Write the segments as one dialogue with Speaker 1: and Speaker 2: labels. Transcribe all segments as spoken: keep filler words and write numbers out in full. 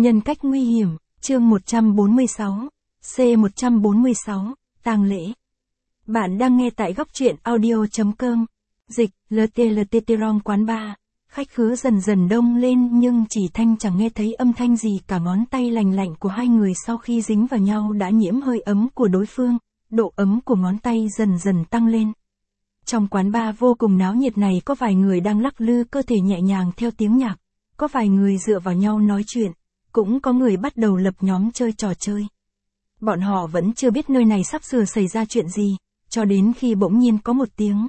Speaker 1: Nhân cách nguy hiểm, chương một trăm bốn mươi sáu, C một trăm bốn mươi sáu, tang lễ. Bạn đang nghe tại góc truyện audio chấm com. Dịch, lờ tê lờ tê tê rong quán bar. Khách khứa dần dần đông lên nhưng chỉ Thanh chẳng nghe thấy âm thanh gì cả. Ngón tay lành lạnh của hai người sau khi dính vào nhau đã nhiễm hơi ấm của đối phương, độ ấm của ngón tay dần dần tăng lên. Trong quán bar vô cùng náo nhiệt này có vài người đang lắc lư cơ thể nhẹ nhàng theo tiếng nhạc, có vài người dựa vào nhau nói chuyện, cũng có người bắt đầu lập nhóm chơi trò chơi. Bọn họ vẫn chưa biết nơi này sắp sửa xảy ra chuyện gì, cho đến khi bỗng nhiên có một tiếng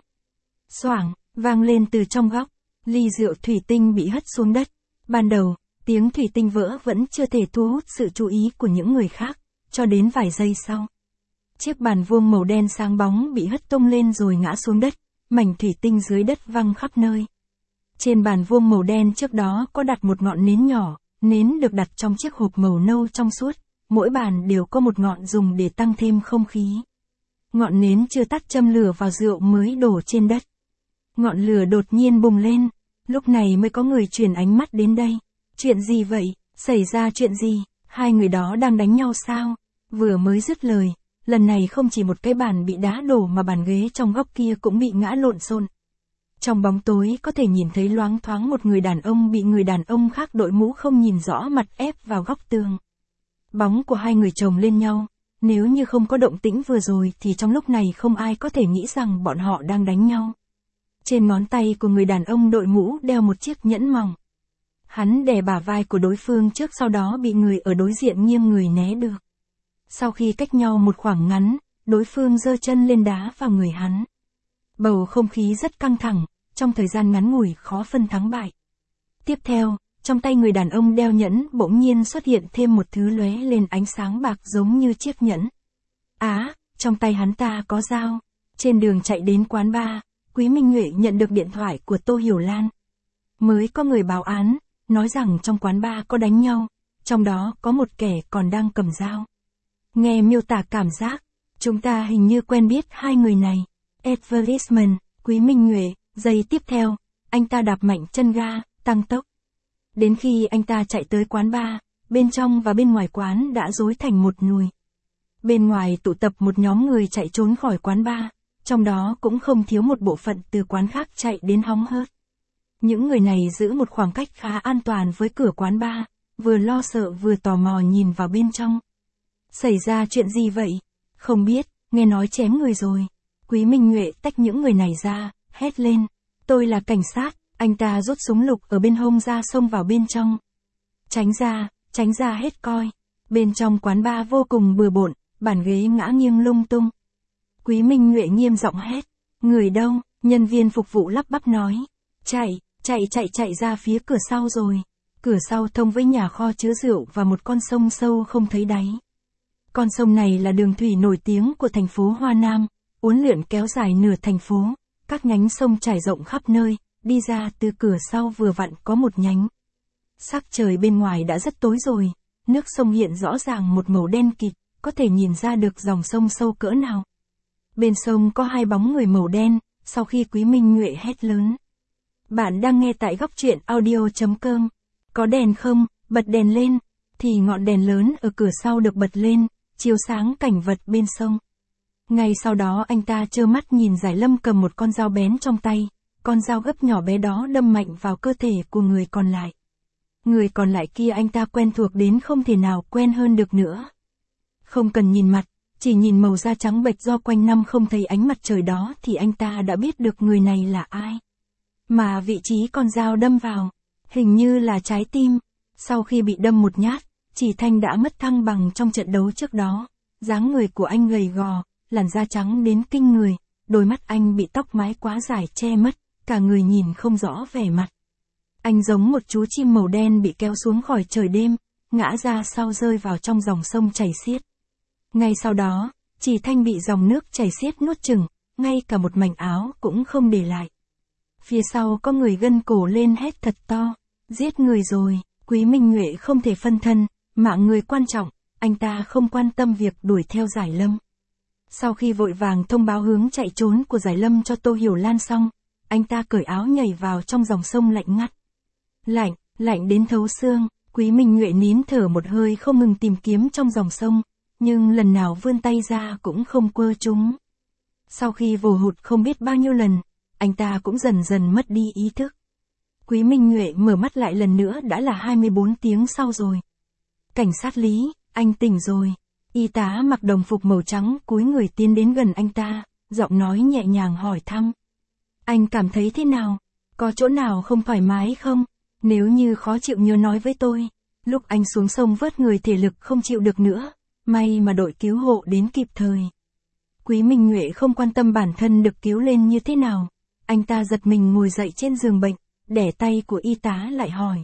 Speaker 1: xoảng vang lên từ trong góc, ly rượu thủy tinh bị hất xuống đất. Ban đầu, tiếng thủy tinh vỡ vẫn chưa thể thu hút sự chú ý của những người khác, cho đến vài giây sau. Chiếc bàn vuông màu đen sáng bóng bị hất tung lên rồi ngã xuống đất, mảnh thủy tinh dưới đất văng khắp nơi. Trên bàn vuông màu đen trước đó có đặt một ngọn nến nhỏ, nến được đặt trong chiếc hộp màu nâu trong suốt, mỗi bàn đều có một ngọn dùng để tăng thêm không khí. Ngọn nến chưa tắt châm lửa vào rượu mới đổ trên đất. Ngọn lửa đột nhiên bùng lên, lúc này mới có người chuyển ánh mắt đến đây. Chuyện gì vậy? Xảy ra chuyện gì? Hai người đó đang đánh nhau sao? Vừa mới dứt lời, lần này không chỉ một cái bàn bị đá đổ mà bàn ghế trong góc kia cũng bị ngã lộn xộn. Trong bóng tối có thể nhìn thấy loáng thoáng một người đàn ông bị người đàn ông khác đội mũ không nhìn rõ mặt ép vào góc tường. Bóng của hai người chồng lên nhau, nếu như không có động tĩnh vừa rồi thì trong lúc này không ai có thể nghĩ rằng bọn họ đang đánh nhau. Trên ngón tay của người đàn ông đội mũ đeo một chiếc nhẫn mỏng. Hắn đè bả vai của đối phương trước sau đó bị người ở đối diện nghiêng người né được. Sau khi cách nhau một khoảng ngắn, đối phương giơ chân lên đá vào người hắn. Bầu không khí rất căng thẳng, trong thời gian ngắn ngủi khó phân thắng bại. Tiếp theo, trong tay người đàn ông đeo nhẫn bỗng nhiên xuất hiện thêm một thứ lóe lên ánh sáng bạc giống như chiếc nhẫn. Á, à, trong tay hắn ta có dao. Trên đường chạy đến quán bar, Quý Minh Nhuệ nhận được điện thoại của Tô Hiểu Lan. Mới có người báo án, nói rằng trong quán bar có đánh nhau, trong đó có một kẻ còn đang cầm dao. Nghe miêu tả cảm giác, chúng ta hình như quen biết hai người này. Advertisement, Quý Minh Nhuệ, giây tiếp theo, anh ta đạp mạnh chân ga, tăng tốc. Đến khi anh ta chạy tới quán bar, bên trong và bên ngoài quán đã rối thành một nùi. Bên ngoài tụ tập một nhóm người chạy trốn khỏi quán bar, trong đó cũng không thiếu một bộ phận từ quán khác chạy đến hóng hớt. Những người này giữ một khoảng cách khá an toàn với cửa quán bar, vừa lo sợ vừa tò mò nhìn vào bên trong. Xảy ra chuyện gì vậy? Không biết, nghe nói chém người rồi. Quý Minh Nhuệ tách những người này ra, hét lên. Tôi là cảnh sát. Anh ta rút súng lục ở bên hông ra xông vào bên trong. Tránh ra, tránh ra hết coi. Bên trong quán bar vô cùng bừa bộn, bàn ghế ngã nghiêng lung tung. Quý Minh Nhuệ nghiêm giọng hét. Người đâu? Nhân viên phục vụ lắp bắp nói. Chạy, chạy chạy chạy ra phía cửa sau rồi. Cửa sau thông với nhà kho chứa rượu và một con sông sâu không thấy đáy. Con sông này là đường thủy nổi tiếng của thành phố Hoa Nam, uốn lượn kéo dài nửa thành phố, các nhánh sông trải rộng khắp nơi, đi ra từ cửa sau vừa vặn có một nhánh. Sắc trời bên ngoài đã rất tối rồi, nước sông hiện rõ ràng một màu đen kịt, có thể nhìn ra được dòng sông sâu cỡ nào. Bên sông có hai bóng người màu đen, sau khi Quý Minh Nhuệ hét lớn. Bạn đang nghe tại góc truyện audio chấm com. Có đèn không? Bật đèn lên. Thì ngọn đèn lớn ở cửa sau được bật lên, chiếu sáng cảnh vật bên sông. Ngay sau đó anh ta trơ mắt nhìn Giải Lâm cầm một con dao bén trong tay, con dao gấp nhỏ bé đó đâm mạnh vào cơ thể của người còn lại. Người còn lại kia anh ta quen thuộc đến không thể nào quen hơn được nữa. Không cần nhìn mặt, chỉ nhìn màu da trắng bệch do quanh năm không thấy ánh mặt trời đó thì anh ta đã biết được người này là ai. Mà vị trí con dao đâm vào, hình như là trái tim. Sau khi bị đâm một nhát, Chỉ Thanh đã mất thăng bằng trong trận đấu trước đó. Dáng người của anh gầy gò, làn da trắng đến kinh người, đôi mắt anh bị tóc mái quá dài che mất, cả người nhìn không rõ vẻ mặt. Anh giống một chú chim màu đen bị kéo xuống khỏi trời đêm, ngã ra sau rơi vào trong dòng sông chảy xiết. Ngay sau đó, Chỉ Thanh bị dòng nước chảy xiết nuốt chửng, ngay cả một mảnh áo cũng không để lại. Phía sau có người gân cổ lên hét thật to, giết người rồi. Quý Minh Nhuệ không thể phân thân, mạng người quan trọng, anh ta không quan tâm việc đuổi theo Giải Lâm. Sau khi vội vàng thông báo hướng chạy trốn của Giải Lâm cho Tô Hiểu Lan xong, anh ta cởi áo nhảy vào trong dòng sông lạnh ngắt. Lạnh, lạnh đến thấu xương, Quý Minh Nhuệ nín thở một hơi không ngừng tìm kiếm trong dòng sông, nhưng lần nào vươn tay ra cũng không quơ chúng. Sau khi vồ hụt không biết bao nhiêu lần, anh ta cũng dần dần mất đi ý thức. Quý Minh Nhuệ mở mắt lại lần nữa đã là hai mươi bốn tiếng sau rồi. Cảnh sát Lý, anh tỉnh rồi. Y tá mặc đồng phục màu trắng cúi người tiến đến gần anh ta, giọng nói nhẹ nhàng hỏi thăm. Anh cảm thấy thế nào? Có chỗ nào không thoải mái không? Nếu như khó chịu nhớ nói với tôi. Lúc anh xuống sông vớt người thể lực không chịu được nữa, may mà đội cứu hộ đến kịp thời. Quý Minh Nhuệ không quan tâm bản thân được cứu lên như thế nào. Anh ta giật mình ngồi dậy trên giường bệnh, đẻ tay của y tá lại hỏi.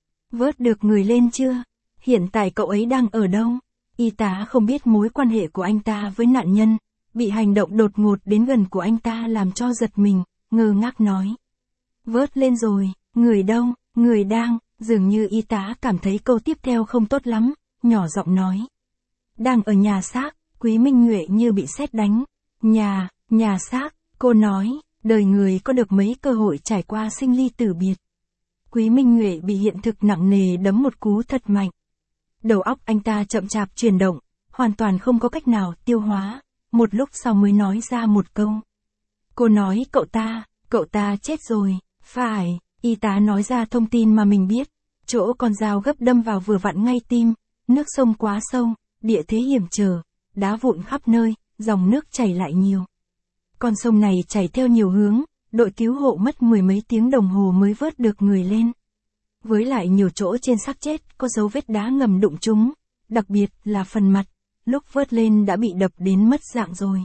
Speaker 1: Vớt được người lên chưa? Hiện tại cậu ấy đang ở đâu? Y tá không biết mối quan hệ của anh ta với nạn nhân, bị hành động đột ngột đến gần của anh ta làm cho giật mình, ngơ ngác nói. Vớt lên rồi, người đâu, người đang, dường như y tá cảm thấy câu tiếp theo không tốt lắm, nhỏ giọng nói. Đang ở nhà xác, Quý Minh Nhuệ như bị sét đánh. Nhà, nhà xác, cô nói, đời người có được mấy cơ hội trải qua sinh ly tử biệt. Quý Minh Nhuệ bị hiện thực nặng nề đấm một cú thật mạnh. Đầu óc anh ta chậm chạp chuyển động, hoàn toàn không có cách nào tiêu hóa, một lúc sau mới nói ra một câu. Cô nói cậu ta, cậu ta chết rồi, phải, y tá nói ra thông tin mà mình biết, chỗ con dao gấp đâm vào vừa vặn ngay tim, nước sông quá sâu, địa thế hiểm trở, đá vụn khắp nơi, dòng nước chảy lại nhiều. Con sông này chảy theo nhiều hướng, đội cứu hộ mất mười mấy tiếng đồng hồ mới vớt được người lên. Với lại nhiều chỗ trên xác chết có dấu vết đá ngầm đụng chúng, đặc biệt là phần mặt, lúc vớt lên đã bị đập đến mất dạng rồi.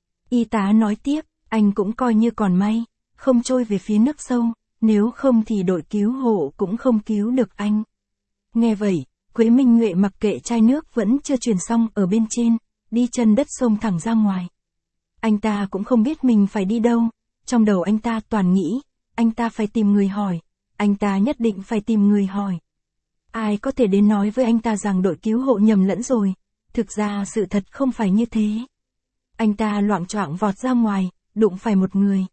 Speaker 1: Y tá nói tiếp, anh cũng coi như còn may, không trôi về phía nước sâu, nếu không thì đội cứu hộ cũng không cứu được anh. Nghe vậy, Quế Minh Nhuệ mặc kệ chai nước vẫn chưa truyền xong ở bên trên, đi chân đất sông thẳng ra ngoài. Anh ta cũng không biết mình phải đi đâu, trong đầu anh ta toàn nghĩ, anh ta phải tìm người hỏi, anh ta nhất định phải tìm người hỏi. Ai có thể đến nói với anh ta rằng đội cứu hộ nhầm lẫn rồi, thực ra sự thật không phải như thế. Anh ta loạng choạng vọt ra ngoài, đụng phải một người.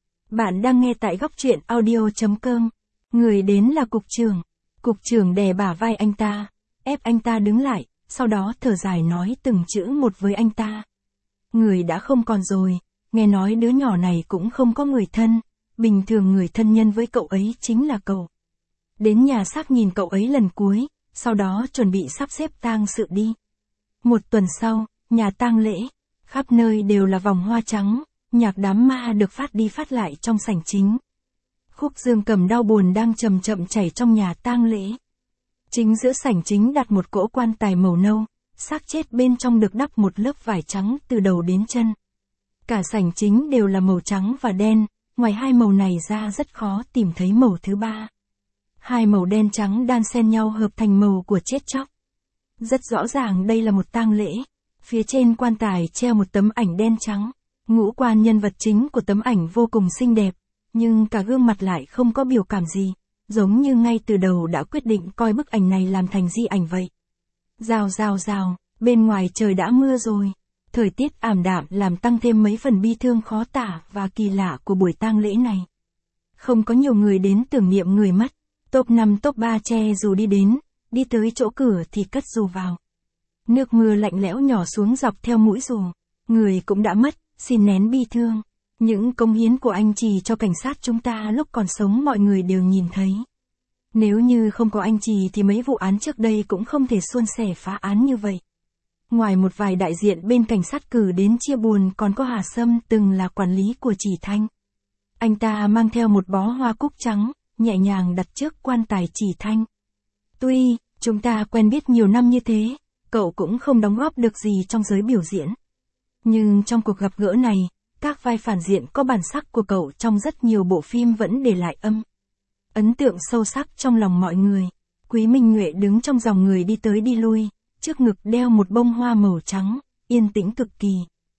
Speaker 1: Bạn đang nghe tại góc truyện audio chấm com. Người đến là cục trưởng. Cục trưởng đè bả vai anh ta, ép anh ta đứng lại, sau đó thở dài nói từng chữ một với anh ta. Người đã không còn rồi, nghe nói đứa nhỏ này cũng không có người thân, bình thường người thân nhân với cậu ấy chính là cậu. Đến nhà xác nhìn cậu ấy lần cuối, sau đó chuẩn bị sắp xếp tang sự đi. Một tuần sau, nhà tang lễ, khắp nơi đều là vòng hoa trắng, nhạc đám ma được phát đi phát lại trong sảnh chính. Khúc dương cầm đau buồn đang chậm chậm chảy trong nhà tang lễ. Chính giữa sảnh chính đặt một cỗ quan tài màu nâu, xác chết bên trong được đắp một lớp vải trắng từ đầu đến chân. Cả sảnh chính đều là màu trắng và đen, ngoài hai màu này ra rất khó tìm thấy màu thứ ba. Hai màu đen trắng đan xen nhau hợp thành màu của chết chóc. Rất rõ ràng đây là một tang lễ. Phía trên quan tài treo một tấm ảnh đen trắng. Ngũ quan nhân vật chính của tấm ảnh vô cùng xinh đẹp, nhưng cả gương mặt lại không có biểu cảm gì, giống như ngay từ đầu đã quyết định coi bức ảnh này làm thành di ảnh vậy. Rào rào rào, bên ngoài trời đã mưa rồi. Thời tiết ảm đạm làm tăng thêm mấy phần bi thương khó tả và kỳ lạ của buổi tang lễ này. Không có nhiều người đến tưởng niệm người mất. Top năm top ba che dù đi đến, đi tới chỗ cửa thì cất dù vào. Nước mưa lạnh lẽo nhỏ xuống dọc theo mũi dù. Người cũng đã mất, xin nén bi thương. Những cống hiến của anh Trì cho cảnh sát chúng ta lúc còn sống mọi người đều nhìn thấy. Nếu như không có anh Trì thì mấy vụ án trước đây cũng không thể suôn sẻ phá án như vậy. Ngoài một vài đại diện bên cảnh sát cử đến chia buồn còn có Hà Sâm từng là quản lý của Trì Thanh. Anh ta mang theo một bó hoa cúc trắng, nhẹ nhàng đặt trước quan tài Trì Thanh. Tuy, chúng ta quen biết nhiều năm như thế, cậu cũng không đóng góp được gì trong giới biểu diễn. Nhưng trong cuộc gặp gỡ này, các vai phản diện có bản sắc của cậu trong rất nhiều bộ phim vẫn để lại âm ấn tượng sâu sắc trong lòng mọi người. Quý Minh Nhuệ đứng trong dòng người đi tới đi lui, trước ngực đeo một bông hoa màu trắng, yên tĩnh cực kỳ.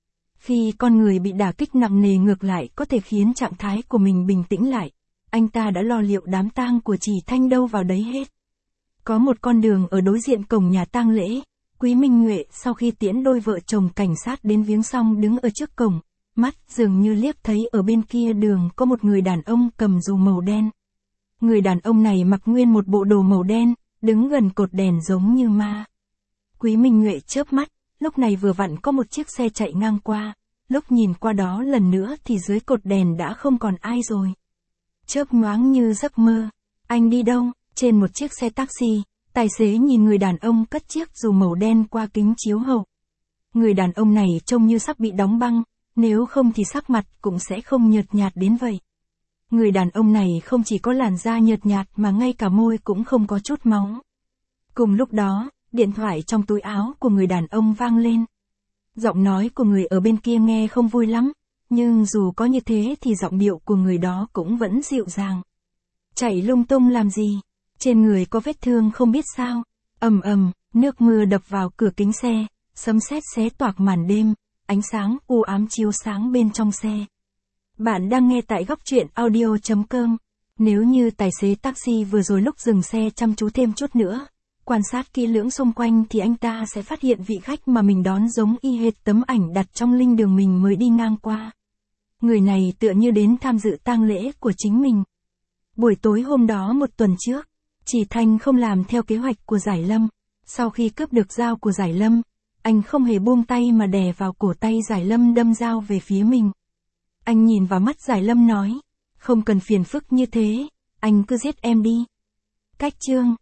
Speaker 1: Khi con người bị đả kích nặng nề ngược lại có thể khiến trạng thái của mình bình tĩnh lại, anh ta đã lo liệu đám tang của Trì Thanh đâu vào đấy hết. Có một con đường ở đối diện cổng nhà tang lễ, Quý Minh Nhuệ sau khi tiễn đôi vợ chồng cảnh sát đến viếng xong đứng ở trước cổng, mắt dường như liếc thấy ở bên kia đường có một người đàn ông cầm dù màu đen. Người đàn ông này mặc nguyên một bộ đồ màu đen, đứng gần cột đèn giống như ma. Quý Minh Nhuệ chớp mắt, lúc này vừa vặn có một chiếc xe chạy ngang qua, lúc nhìn qua đó lần nữa thì dưới cột đèn đã không còn ai rồi. Chớp nhoáng như giấc mơ, anh đi đâu? Trên một chiếc xe taxi, tài xế nhìn người đàn ông cất chiếc dù màu đen qua kính chiếu hậu. Người đàn ông này trông như sắp bị đóng băng, nếu không thì sắc mặt cũng sẽ không nhợt nhạt đến vậy. Người đàn ông này không chỉ có làn da nhợt nhạt mà ngay cả môi cũng không có chút máu. Cùng lúc đó, điện thoại trong túi áo của người đàn ông vang lên. Giọng nói của người ở bên kia nghe không vui lắm, nhưng dù có như thế thì giọng điệu của người đó cũng vẫn dịu dàng. Chạy lung tung làm gì? Trên người có vết thương không biết sao? Ầm ầm, nước mưa đập vào cửa kính xe, sấm sét xé toạc màn đêm, ánh sáng u ám chiếu sáng bên trong xe. Bạn đang nghe tại góc truyện audio chấm com. Nếu như tài xế taxi vừa rồi lúc dừng xe chăm chú thêm chút nữa, quan sát kỹ lưỡng xung quanh thì anh ta sẽ phát hiện vị khách mà mình đón giống y hệt tấm ảnh đặt trong linh đường mình mới đi ngang qua. Người này tựa như đến tham dự tang lễ của chính mình. Buổi tối hôm đó một tuần trước, Chỉ Thanh không làm theo kế hoạch của Giải Lâm. Sau khi cướp được dao của Giải Lâm, anh không hề buông tay mà đè vào cổ tay Giải Lâm đâm dao về phía mình. Anh nhìn vào mắt Giải Lâm nói, không cần phiền phức như thế, anh cứ giết em đi. Cách chương